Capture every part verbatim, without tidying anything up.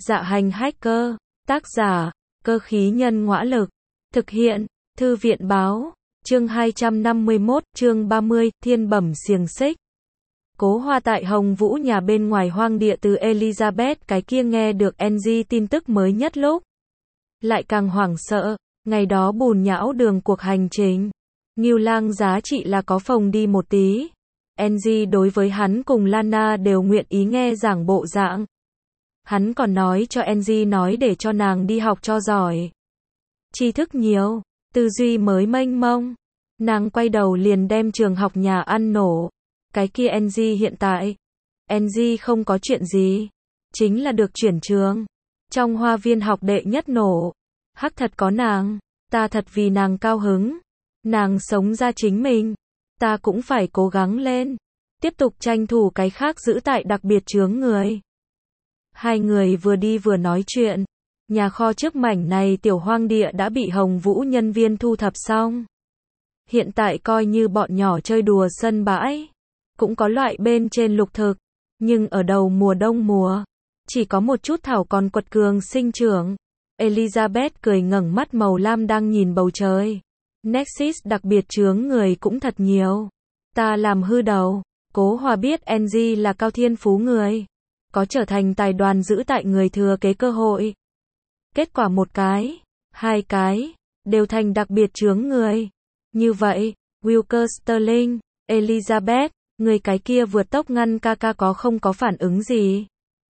Dạ hành hacker, tác giả, cơ khí nhân ngõa lực, thực hiện, thư viện báo, chương hai trăm năm mươi mốt, chương ba mươi, thiên bẩm xiềng xích. Cố Hoa tại Hồng Vũ nhà bên ngoài hoang địa từ Elizabeth cái kia nghe được Angie tin tức mới nhất lúc. Lại càng hoảng sợ, ngày đó bùn nhão đường cuộc hành trình. Ngưu Lang giá trị là có phòng đi một tí. Angie đối với hắn cùng Lana đều nguyện ý nghe giảng bộ dạng. Hắn còn nói cho Angie nói để cho nàng đi học cho giỏi. Tri thức nhiều, tư duy mới mênh mông. Nàng quay đầu liền đem trường học nhà ăn nổ. Cái kia Angie hiện tại. Angie không có chuyện gì. Chính là được chuyển trường. Trong hoa viên học đệ nhất nổ. Hắc thật có nàng. Ta thật vì nàng cao hứng. Nàng sống ra chính mình. Ta cũng phải cố gắng lên. Tiếp tục tranh thủ cái khác giữ tại đặc biệt chướng người. Hai người vừa đi vừa nói chuyện. Nhà kho trước mảnh này tiểu hoang địa đã bị Hồng Vũ nhân viên thu thập xong. Hiện tại coi như bọn nhỏ chơi đùa sân bãi. Cũng có loại bên trên lục thực. Nhưng ở đầu mùa đông mùa. Chỉ có một chút thảo còn quật cường sinh trưởng. Elizabeth cười ngẩng mắt màu lam đang nhìn bầu trời. Nexus đặc biệt chướng người cũng thật nhiều. Ta làm hư đầu. Cố Hoa biết Angie là cao thiên phú người. Có trở thành tài đoàn giữ tại người thừa kế cơ hội. Kết quả một cái, hai cái, đều thành đặc biệt chướng người. Như vậy, Wilker Sterling, Elizabeth, người cái kia vượt tốc ngăn ca ca có không có phản ứng gì.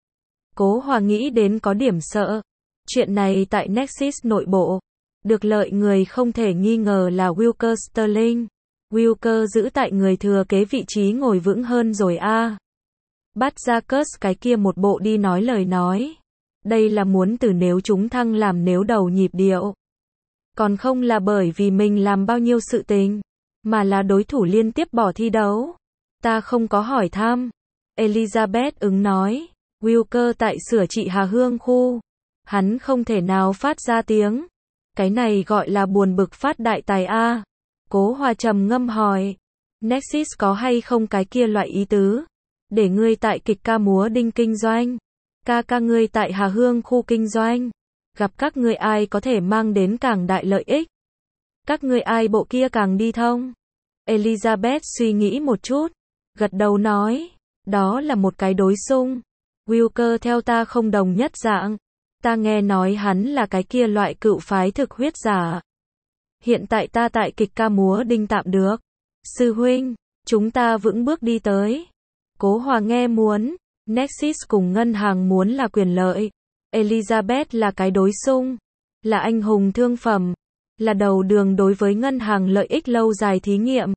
Cố Hoa nghĩ đến có điểm sợ. Chuyện này tại Nexus nội bộ. Được lợi người không thể nghi ngờ là Wilker Sterling. Wilker giữ tại người thừa kế vị trí ngồi vững hơn rồi a. À. Bắt ra Cus cái kia một bộ đi nói lời nói. Đây là muốn từ nếu chúng thăng làm nếu đầu nhịp điệu. Còn không là bởi vì mình làm bao nhiêu sự tình. Mà là đối thủ liên tiếp bỏ thi đấu. Ta không có hỏi thăm. Elizabeth ứng nói. Wilker tại sửa trị Hà Hương khu. Hắn không thể nào phát ra tiếng. Cái này gọi là buồn bực phát đại tài a. À. Cố Hoa trầm ngâm hỏi. Nexus có hay không cái kia loại ý tứ. Để ngươi tại kịch ca múa đinh kinh doanh. Ca ca ngươi tại Hà Hương khu kinh doanh. Gặp các ngươi ai có thể mang đến càng đại lợi ích. Các ngươi ai bộ kia càng đi thông. Elizabeth suy nghĩ một chút. Gật đầu nói. Đó là một cái đối xung. Wilker theo ta không đồng nhất dạng. Ta nghe nói hắn là cái kia loại cựu phái thực huyết giả. Hiện tại ta tại kịch ca múa đinh tạm được. Sư huynh, chúng ta vững bước đi tới. Cố Hoa nghe muốn. Nexus cùng ngân hàng muốn là quyền lợi. Elizabeth là cái đối xung. Là anh hùng thương phẩm. Là đầu đường đối với ngân hàng lợi ích lâu dài thí nghiệm.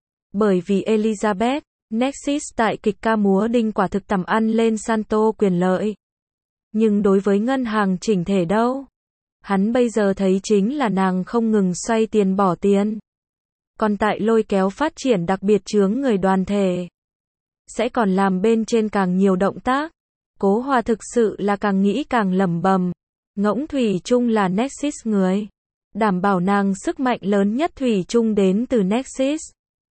Bởi vì Elizabeth, Nexus tại kịch ca múa đinh quả thực tầm ăn lên Santo quyền lợi. Nhưng đối với ngân hàng chỉnh thể đâu? Hắn bây giờ thấy chính là nàng không ngừng xoay tiền bỏ tiền. Còn tại lôi kéo phát triển đặc biệt chướng người đoàn thể. Sẽ còn làm bên trên càng nhiều động tác. Cố Hoa thực sự là càng nghĩ càng lẩm bẩm. Ngỗng thủy chung là Nexus người. Đảm bảo nàng sức mạnh lớn nhất thủy chung đến từ Nexus.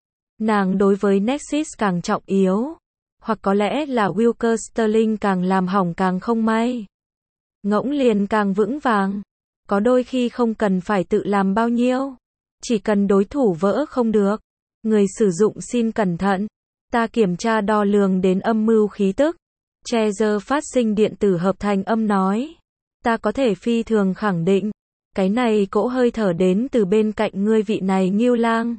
Nàng đối với Nexus càng trọng yếu. Hoặc có lẽ là Wilker Sterling càng làm hỏng càng không may. Ngỗng liền càng vững vàng. Có đôi khi không cần phải tự làm bao nhiêu. Chỉ cần đối thủ vỡ không được. Người sử dụng xin cẩn thận. Ta kiểm tra đo lường đến âm mưu khí tức. Trezor phát sinh điện tử hợp thành âm nói. Ta có thể phi thường khẳng định. Cái này cỗ hơi thở đến từ bên cạnh ngươi vị này Ngưu Lang.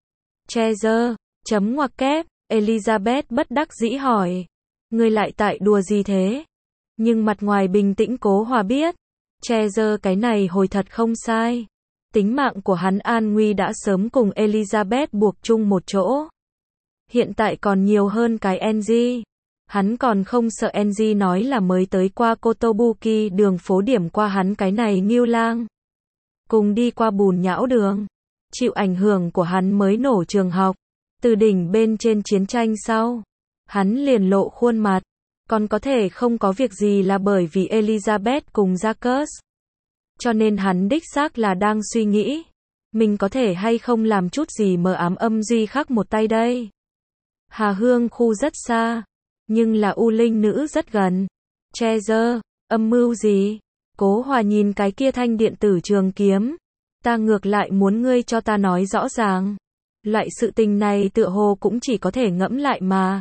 Trezor, chấm ngoặc kép, Elizabeth bất đắc dĩ hỏi. Ngươi lại tại đùa gì thế? Nhưng mặt ngoài bình tĩnh Cố Hoa biết. Trezor cái này hồi thật không sai. Tính mạng của hắn an nguy đã sớm cùng Elizabeth buộc chung một chỗ. Hiện tại còn nhiều hơn cái Angie. Hắn còn không sợ Angie nói là mới tới qua Kotobuki đường phố điểm qua hắn cái này Ngưu Lang. Cùng đi qua bùn nhão đường. Chịu ảnh hưởng của hắn mới nổ trường học. Từ đỉnh bên trên chiến tranh sau. Hắn liền lộ khuôn mặt. Còn có thể không có việc gì là bởi vì Elizabeth cùng Jacques. Cho nên hắn đích xác là đang suy nghĩ. Mình có thể hay không làm chút gì mờ ám âm duy khắc một tay đây. Hà Hương khu rất xa. Nhưng là U Linh nữ rất gần. Trezor, Âm mưu gì? Cố Hòa nhìn cái kia thanh điện tử trường kiếm. Ta ngược lại muốn ngươi cho ta nói rõ ràng. Loại sự tình này tựa hồ cũng chỉ có thể ngẫm lại mà.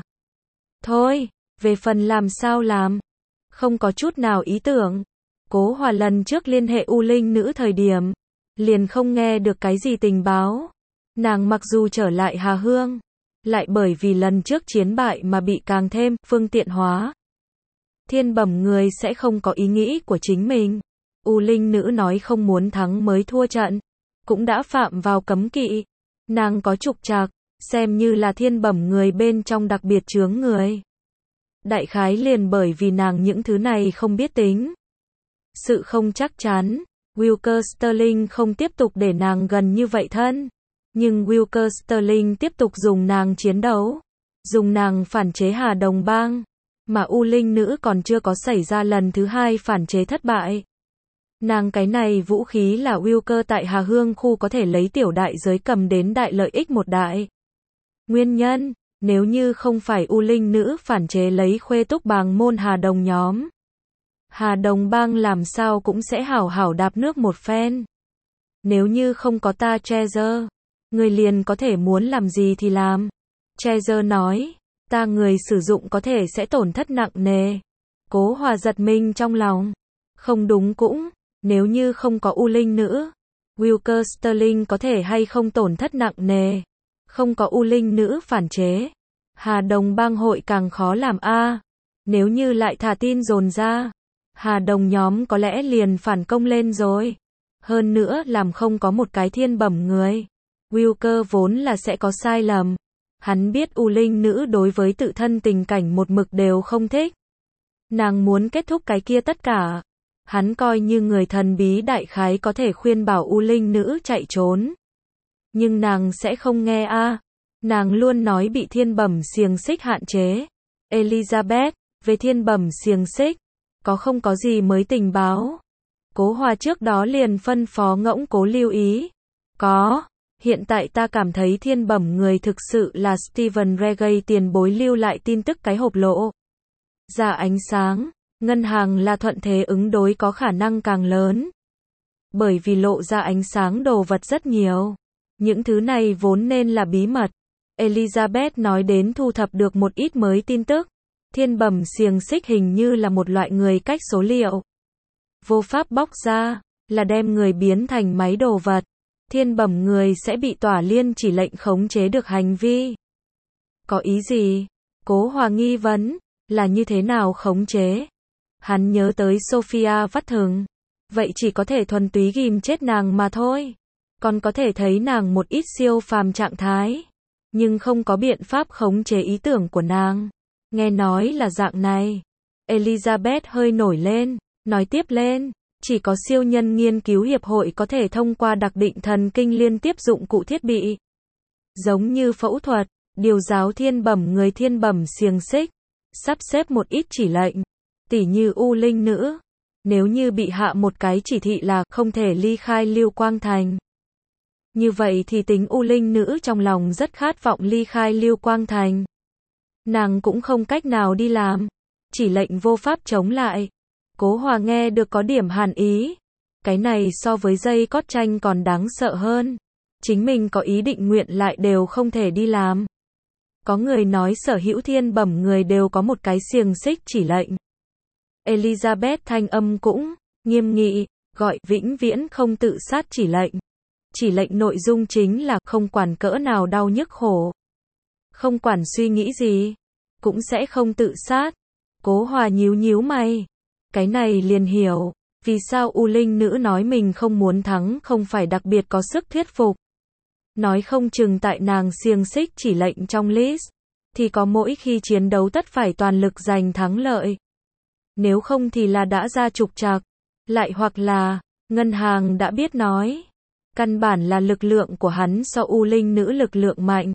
Thôi, về phần làm sao làm. Không có chút nào ý tưởng. Cố Hòa lần trước liên hệ U Linh nữ thời điểm. Liền không nghe được cái gì tình báo. Nàng mặc dù trở lại Hà Hương. Lại bởi vì lần trước chiến bại mà bị càng thêm phương tiện hóa. Thiên bẩm người sẽ không có ý nghĩ của chính mình. U Linh nữ nói không muốn thắng mới thua trận. Cũng đã phạm vào cấm kỵ. Nàng có trục trặc, xem như là thiên bẩm người bên trong đặc biệt chướng người. Đại khái liền bởi vì nàng những thứ này không biết tính. Sự không chắc chắn, Wilker Sterling không tiếp tục để nàng gần như vậy thân. Nhưng Wilker Sterling tiếp tục dùng nàng chiến đấu. Dùng nàng phản chế Hà Đồng Bang. Mà U Linh nữ còn chưa có xảy ra lần thứ hai phản chế thất bại. Nàng cái này vũ khí là Wilker tại Hà Hương khu có thể lấy tiểu đại giới cầm đến đại lợi ích một đại. Nguyên nhân, nếu như không phải U Linh nữ phản chế lấy khuê túc bàng môn Hà Đồng nhóm. Hà Đồng Bang làm sao cũng sẽ hảo hảo đạp nước một phen. Nếu như không có ta Treasure, người liền có thể muốn làm gì thì làm. Treasure nói, ta người sử dụng có thể sẽ tổn thất nặng nề. Cố Hòa giật mình trong lòng. Không đúng cũng, nếu như không có U Linh nữ, Wilker Sterling có thể hay không tổn thất nặng nề. Không có U Linh nữ phản chế, Hà Đồng Bang hội càng khó làm a. Nếu như lại thả tin dồn ra, Hà Đồng nhóm có lẽ liền phản công lên rồi. Hơn nữa làm không có một cái thiên bẩm người. Wilker vốn là sẽ có sai lầm. Hắn biết U Linh nữ đối với tự thân tình cảnh một mực đều không thích. Nàng muốn kết thúc cái kia tất cả. Hắn coi như người thần bí đại khái có thể khuyên bảo U Linh nữ chạy trốn. Nhưng nàng sẽ không nghe a. Nàng luôn nói bị thiên bẩm xiềng xích hạn chế. Elizabeth, về thiên bẩm xiềng xích, có không có gì mới tình báo? Cố Hòa trước đó liền phân phó Ngỗng Cố lưu ý. Có, hiện tại ta cảm thấy thiên bẩm người thực sự là Stephen Regay tiền bối lưu lại tin tức cái hộp lộ. Ra ánh sáng, ngân hàng là thuận thế ứng đối có khả năng càng lớn. Bởi vì lộ ra ánh sáng đồ vật rất nhiều. Những thứ này vốn nên là bí mật. Elizabeth nói đến thu thập được một ít mới tin tức. Thiên bẩm xiềng xích hình như là một loại người cách số liệu. Vô pháp bóc ra, là đem người biến thành máy đồ vật. Thiên bẩm người sẽ bị tỏa liên chỉ lệnh khống chế được hành vi. Có ý gì? Cố Hòa nghi vấn, là như thế nào khống chế? Hắn nhớ tới Sophia vắt thường. Vậy chỉ có thể thuần túy ghim chết nàng mà thôi. Còn có thể thấy nàng một ít siêu phàm trạng thái. Nhưng không có biện pháp khống chế ý tưởng của nàng. Nghe nói là dạng này. Elizabeth hơi nổi lên, nói tiếp lên. Chỉ có siêu nhân nghiên cứu hiệp hội có thể thông qua đặc định thần kinh liên tiếp dụng cụ thiết bị. Giống như phẫu thuật, điều giáo thiên bẩm người thiên bẩm xiềng xích. Sắp xếp một ít chỉ lệnh. Tỉ như U Linh nữ. Nếu như bị hạ một cái chỉ thị là không thể ly khai Lưu Quang Thành. Như vậy thì tính U Linh nữ trong lòng rất khát vọng ly khai Lưu Quang Thành. Nàng cũng không cách nào đi làm. Chỉ lệnh vô pháp chống lại. Cố Hòa nghe được có điểm hàn ý. Cái này so với dây cót tranh còn đáng sợ hơn. Chính mình có ý định nguyện lại đều không thể đi làm. Có người nói sở hữu thiên bẩm người đều có một cái xiềng xích chỉ lệnh. Elizabeth thanh âm cũng nghiêm nghị, gọi vĩnh viễn không tự sát chỉ lệnh. Chỉ lệnh nội dung chính là không quản cỡ nào đau nhức khổ. Không quản suy nghĩ gì, cũng sẽ không tự sát. Cố Hòa nhíu nhíu mày. Cái này liền hiểu, vì sao U Linh nữ nói mình không muốn thắng không phải đặc biệt có sức thuyết phục. Nói không chừng tại nàng xiềng xích chỉ lệnh trong list, thì có mỗi khi chiến đấu tất phải toàn lực giành thắng lợi. Nếu không thì là đã ra trục trặc, lại hoặc là, ngân hàng đã biết nói. Căn bản là lực lượng của hắn so U Linh nữ lực lượng mạnh.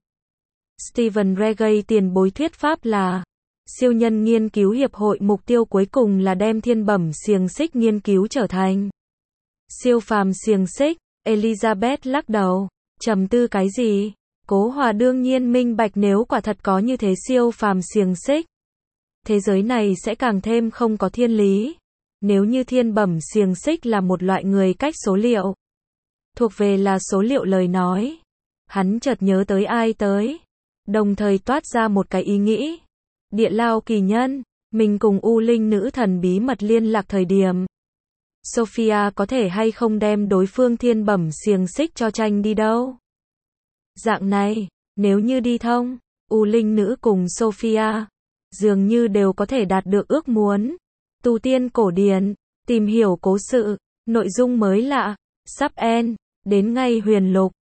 Stephen Regay tiền bối thuyết pháp là, siêu nhân nghiên cứu hiệp hội mục tiêu cuối cùng là đem thiên bẩm xiềng xích nghiên cứu trở thành siêu phàm xiềng xích. Elizabeth lắc đầu, trầm tư cái gì? Cố Hòa đương nhiên minh bạch nếu quả thật có như thế siêu phàm xiềng xích. Thế giới này sẽ càng thêm không có thiên lý. Nếu như thiên bẩm xiềng xích là một loại người cách số liệu, thuộc về là số liệu lời nói, hắn chợt nhớ tới ai tới, đồng thời toát ra một cái ý nghĩ. Địa Lao kỳ nhân, mình cùng U Linh nữ thần bí mật liên lạc thời điểm, Sophia có thể hay không đem đối phương thiên bẩm xiềng xích cho tranh đi đâu? Dạng này, nếu như đi thông, U Linh nữ cùng Sophia, dường như đều có thể đạt được ước muốn. Tu tiên cổ điển, tìm hiểu cố sự, nội dung mới lạ, sắp end, đến ngay huyền lục.